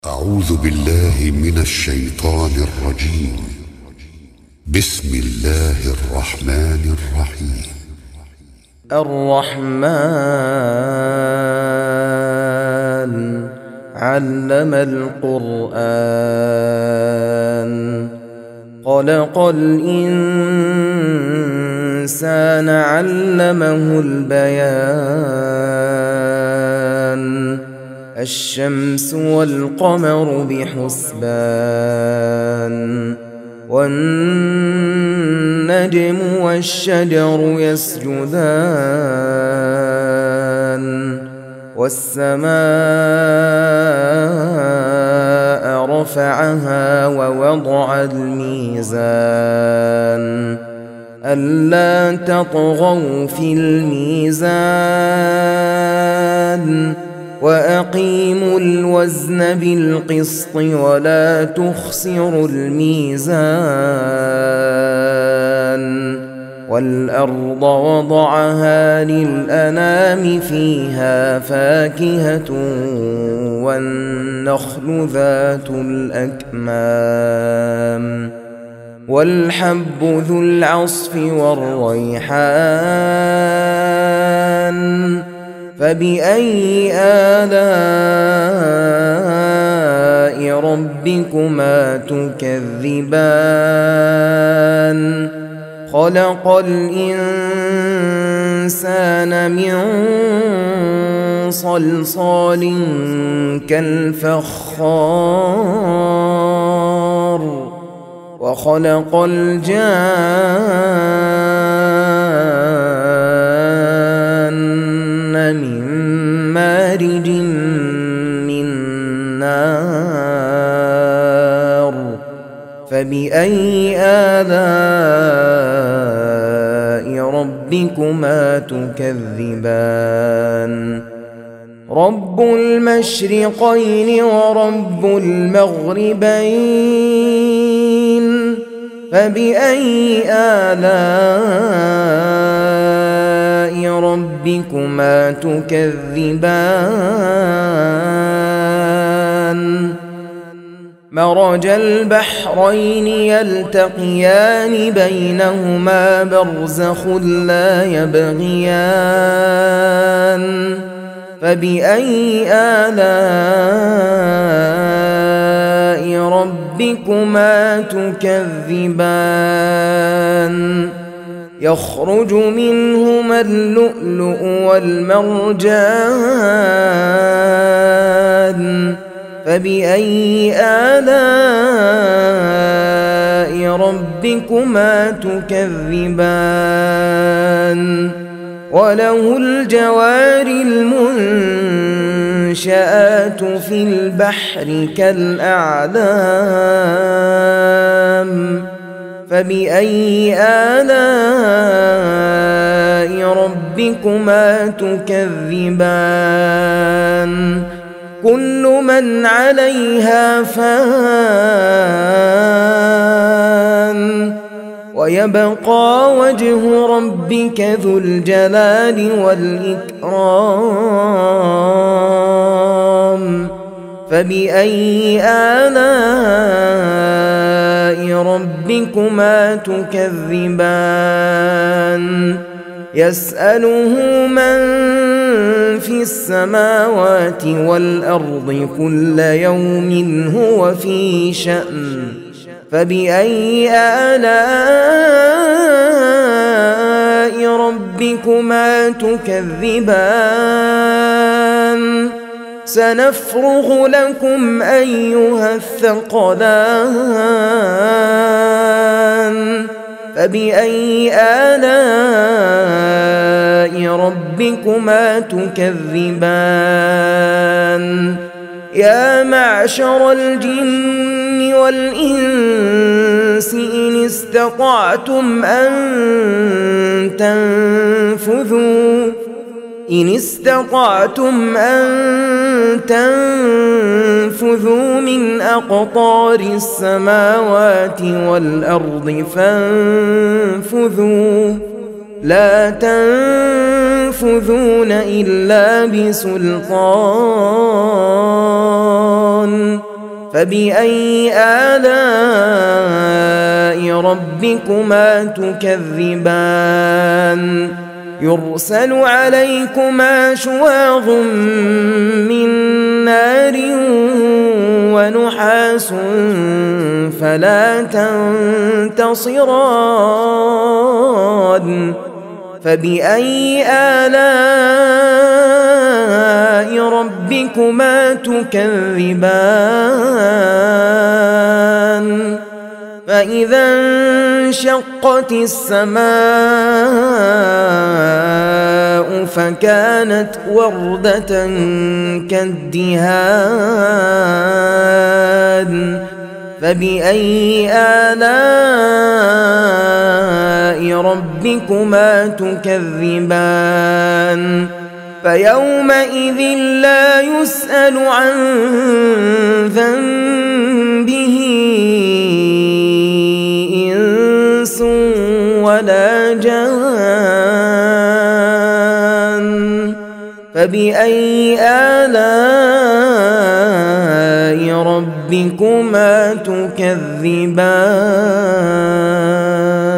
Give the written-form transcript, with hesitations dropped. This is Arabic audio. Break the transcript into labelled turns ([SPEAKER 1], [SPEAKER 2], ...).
[SPEAKER 1] أعوذ بالله من الشيطان الرجيم. بسم الله الرحمن الرحيم.
[SPEAKER 2] الرحمن علم القرآن خلق الإنسان علمه البيان الشمس والقمر بحسبان والنجم والشجر يسجدان والسماء رفعها ووضع الميزان ألا تطغوا في الميزان وأقيموا الوزن بالقسط ولا تخسروا الميزان والأرض وضعها للأنام فيها فاكهة والنخل ذات الأكمام والحب ذو العصف والريحان فبأي آلاء ربكما تكذبان خلق الإنسان من صلصال كالفخار وخلق الجان من مارج من نار فبأي آلاء ربكما تكذبان رب المشرقين ورب المغربين فبأي آلاء ربكما تكذبان مرج البحرين يلتقيان بينهما برزخ لا يبغيان فبأي آلاء ربكما تكذبان يخرج منهما اللؤلؤ والمرجان فبأي آلاء ربكما تكذبان وله الجوار المنشآت في البحر كالأعلام فبأي آلاء ربكما تكذبان كل من عليها فان ويبقى وجه ربك ذو الجلال والإكرام فبأي آلاء ربكما تكذبان يسأله من في السماوات والأرض كل يوم هو في شأن فبأي آلاء ربكما تكذبان سنفرغ لكم أيها الثقلان فبأي آلاء ربكما تكذبان يا معشر الجن والإنس إن استطعتم أن تنفذوا من أقطار السماوات والأرض فانفذوا لا تنفذون إلا بسلطان فبأي آلاء ربكما تكذبان يرسل عليكما شواظ من نار ونحاس فلا تنتصران فبأي آلاء ربكما تكذبان فإذا انشقت السماء فكانت وردة كالدهان فبأي آلاء ربكما تكذبان فيومئذ لا يسأل عن ذنبه إنس ولا جان فبأي آلاء ربكما تكذبان